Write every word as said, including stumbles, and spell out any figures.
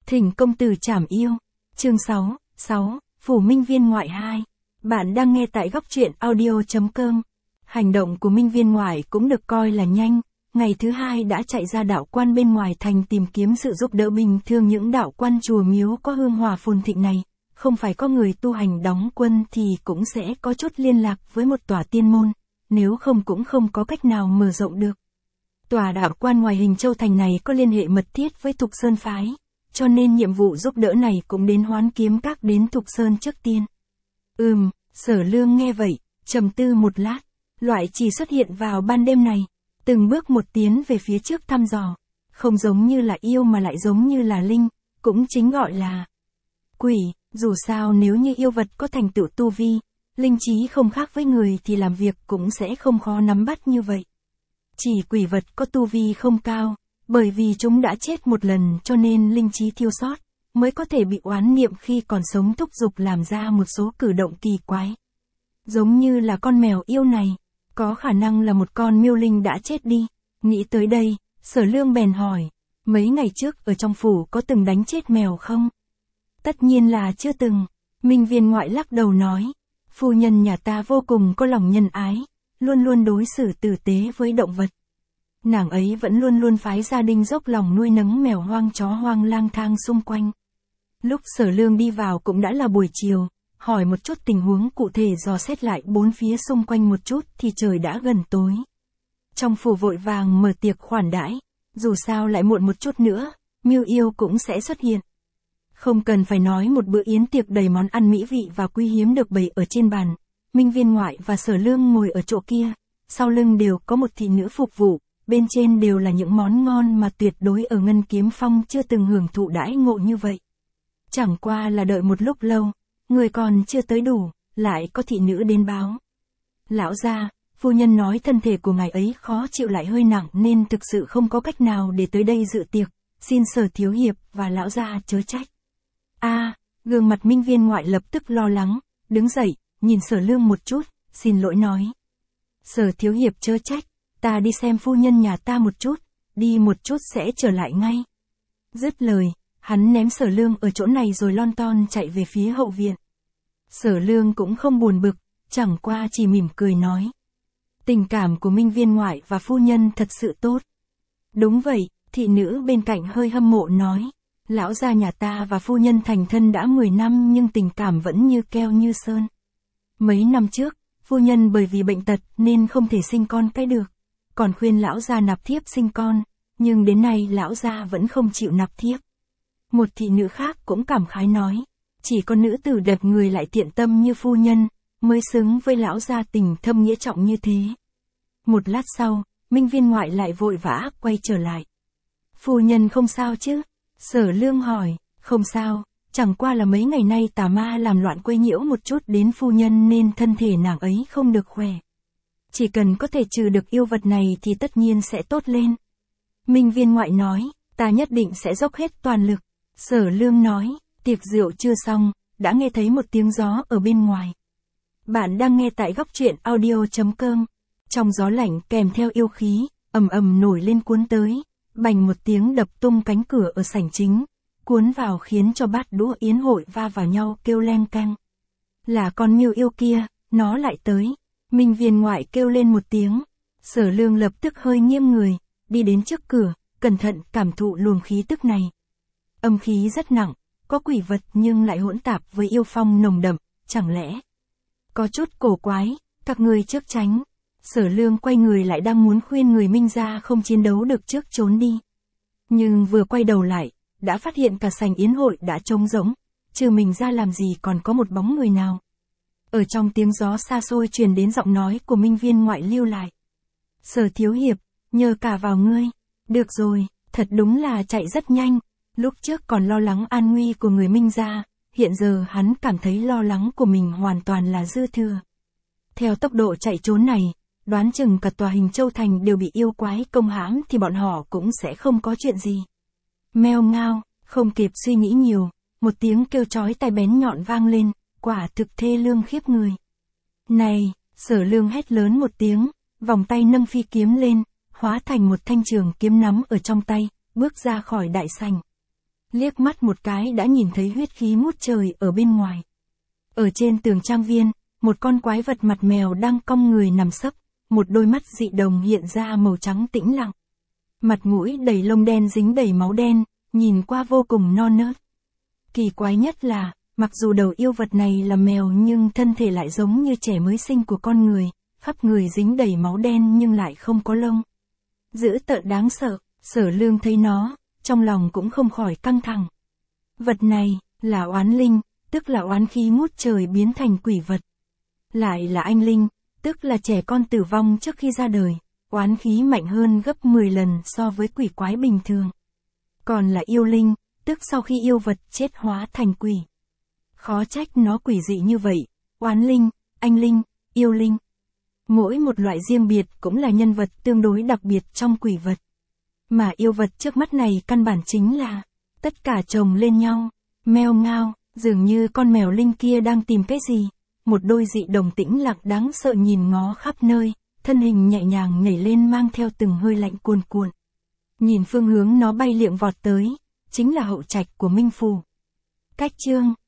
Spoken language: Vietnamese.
Thỉnh công tử trảm yêu. Chương sáu, sáu, Phủ Minh Viên Ngoại hai. Bạn đang nghe tại góc truyện audio chấm com. Hành động của Minh Viên Ngoại cũng được coi là nhanh, ngày thứ hai đã chạy ra đạo quan bên ngoài thành tìm kiếm sự giúp đỡ. Bình thường những đạo quan chùa miếu có hương hỏa phồn thịnh này, không phải có người tu hành đóng quân thì cũng sẽ có chút liên lạc với một tòa tiên môn, nếu không cũng không có cách nào mở rộng được. Tòa đạo quan ngoài Hình Châu Thành này có liên hệ mật thiết với Thục Sơn Phái, cho nên nhiệm vụ giúp đỡ này cũng đến Hoán Kiếm Các đến Thục Sơn trước tiên. Ừm, Sở Lương nghe vậy, trầm tư một lát, loại chỉ xuất hiện vào ban đêm này, từng bước một tiến về phía trước thăm dò, không giống như là yêu mà lại giống như là linh, cũng chính gọi là quỷ. Dù sao nếu như yêu vật có thành tựu tu vi, linh trí không khác với người thì làm việc cũng sẽ không khó nắm bắt như vậy. Chỉ quỷ vật có tu vi không cao, bởi vì chúng đã chết một lần cho nên linh trí thiếu sót, mới có thể bị oán niệm khi còn sống thúc giục làm ra một số cử động kỳ quái. Giống như là con mèo yêu này, có khả năng là một con miêu linh đã chết đi. Nghĩ tới đây, Sở Lương bèn hỏi, mấy ngày trước ở trong phủ có từng đánh chết mèo không? Tất nhiên là chưa từng. Minh Viên Ngoại lắc đầu nói, phu nhân nhà ta vô cùng có lòng nhân ái, luôn luôn đối xử tử tế với động vật. Nàng ấy vẫn luôn luôn phái gia đình dốc lòng nuôi nấng mèo hoang chó hoang lang thang xung quanh. Lúc Sở Lương đi vào cũng đã là buổi chiều, hỏi một chút tình huống cụ thể dò xét lại bốn phía xung quanh một chút thì trời đã gần tối. Trong phủ vội vàng mở tiệc khoản đãi, dù sao lại muộn một chút nữa, Miêu Yêu cũng sẽ xuất hiện. Không cần phải nói, một bữa yến tiệc đầy món ăn mỹ vị và quý hiếm được bày ở trên bàn. Minh Viên Ngoại và Sở Lương ngồi ở chỗ kia, sau lưng đều có một thị nữ phục vụ, bên trên đều là những món ngon mà tuyệt đối ở Ngân Kiếm Phong chưa từng hưởng thụ đãi ngộ như vậy. Chẳng qua là đợi một lúc lâu, người còn chưa tới đủ, lại có thị nữ đến báo. Lão gia, phu nhân nói thân thể của ngài ấy khó chịu lại hơi nặng nên thực sự không có cách nào để tới đây dự tiệc, xin Sở thiếu hiệp và lão gia chớ trách. A, à, gương mặt Minh Viên Ngoại lập tức lo lắng, đứng dậy, nhìn Sở Lương một chút, xin lỗi nói. Sở thiếu hiệp chớ trách, ta đi xem phu nhân nhà ta một chút, đi một chút sẽ trở lại ngay. Dứt lời, hắn ném Sở Lương ở chỗ này rồi lon ton chạy về phía hậu viện. Sở Lương cũng không buồn bực, chẳng qua chỉ mỉm cười nói. Tình cảm của Minh Viên Ngoại và phu nhân thật sự tốt. Đúng vậy, thị nữ bên cạnh hơi hâm mộ nói. Lão gia nhà ta và phu nhân thành thân đã mười năm nhưng tình cảm vẫn như keo như sơn. Mấy năm trước, phu nhân bởi vì bệnh tật nên không thể sinh con cái được. Còn khuyên lão gia nạp thiếp sinh con, nhưng đến nay lão gia vẫn không chịu nạp thiếp. Một thị nữ khác cũng cảm khái nói, chỉ có nữ tử đẹp người lại thiện tâm như phu nhân, mới xứng với lão gia tình thâm nghĩa trọng như thế. Một lát sau, Minh Viên Ngoại lại vội vã quay trở lại. Phu nhân không sao chứ? Sở Lương hỏi, không sao, chẳng qua là mấy ngày nay tà ma làm loạn quấy nhiễu một chút đến phu nhân nên thân thể nàng ấy không được khỏe. Chỉ cần có thể trừ được yêu vật này thì tất nhiên sẽ tốt lên. Minh Viên Ngoại nói, ta nhất định sẽ dốc hết toàn lực. Sở Lương nói, tiệc rượu chưa xong, đã nghe thấy một tiếng gió ở bên ngoài. Bạn đang nghe tại góc truyện audio chấm com. Trong gió lạnh kèm theo yêu khí, ầm ầm nổi lên cuốn tới. Bành một tiếng đập tung cánh cửa ở sảnh chính, cuốn vào khiến cho bát đũa yến hội va vào nhau kêu leng keng. Là con miêu yêu kia, nó lại tới. Minh Viên Ngoại kêu lên một tiếng. Sở Lương lập tức hơi nghiêng người, đi đến trước cửa, cẩn thận cảm thụ luồng khí tức này. Âm khí rất nặng, có quỷ vật nhưng lại hỗn tạp với yêu phong nồng đậm, chẳng lẽ có chút cổ quái, các ngươi trước tránh. Sở Lương quay người lại đang muốn khuyên người Minh gia không chiến đấu được trước trốn đi. Nhưng vừa quay đầu lại, đã phát hiện cả sảnh yến hội đã trống rỗng, trừ mình ra làm gì còn có một bóng người nào. Ở trong tiếng gió xa xôi truyền đến giọng nói của Minh Viên Ngoại lưu lại. Sở thiếu hiệp, nhờ cả vào ngươi. Được rồi, thật đúng là chạy rất nhanh, lúc trước còn lo lắng an nguy của người Minh gia, hiện giờ hắn cảm thấy lo lắng của mình hoàn toàn là dư thừa. Theo tốc độ chạy trốn này, đoán chừng cả tòa Hình Châu Thành đều bị yêu quái công hãm thì bọn họ cũng sẽ không có chuyện gì. Meo ngao, không kịp suy nghĩ nhiều, một tiếng kêu chói tai bén nhọn vang lên, quả thực thê lương khiếp người. Này, Sở Lương hét lớn một tiếng, vòng tay nâng phi kiếm lên, hóa thành một thanh trường kiếm nắm ở trong tay, bước ra khỏi đại sảnh. liếc mắt một cái đã nhìn thấy huyết khí ngút trời ở bên ngoài. Ở trên tường trang viên, một con quái vật mặt mèo đang cong người nằm sấp, một đôi mắt dị đồng hiện ra màu trắng tĩnh lặng. Mặt mũi đầy lông đen dính đầy máu đen, nhìn qua vô cùng non nớt. Kỳ quái nhất là, mặc dù đầu yêu vật này là mèo nhưng thân thể lại giống như trẻ mới sinh của con người, khắp người dính đầy máu đen nhưng lại không có lông. Dữ tợn đáng sợ, Sở Lương thấy nó, trong lòng cũng không khỏi căng thẳng. Vật này, là oán linh, tức là oán khí ngút trời biến thành quỷ vật. Lại là anh linh, tức là trẻ con tử vong trước khi ra đời, oán khí mạnh hơn gấp mười lần so với quỷ quái bình thường. Còn là yêu linh, tức sau khi yêu vật chết hóa thành quỷ. Khó trách nó quỷ dị như vậy, oán linh, anh linh, yêu linh. Mỗi một loại riêng biệt cũng là nhân vật tương đối đặc biệt trong quỷ vật. Mà yêu vật trước mắt này căn bản chính là, tất cả chồng lên nhau, meo ngao, dường như con mèo linh kia đang tìm cái gì. Một đôi dị đồng tĩnh lặng đáng sợ nhìn ngó khắp nơi, thân hình nhẹ nhàng nhảy lên mang theo từng hơi lạnh cuồn cuộn. Nhìn phương hướng nó bay liệng vọt tới, chính là hậu trạch của Minh Phủ. Cách chương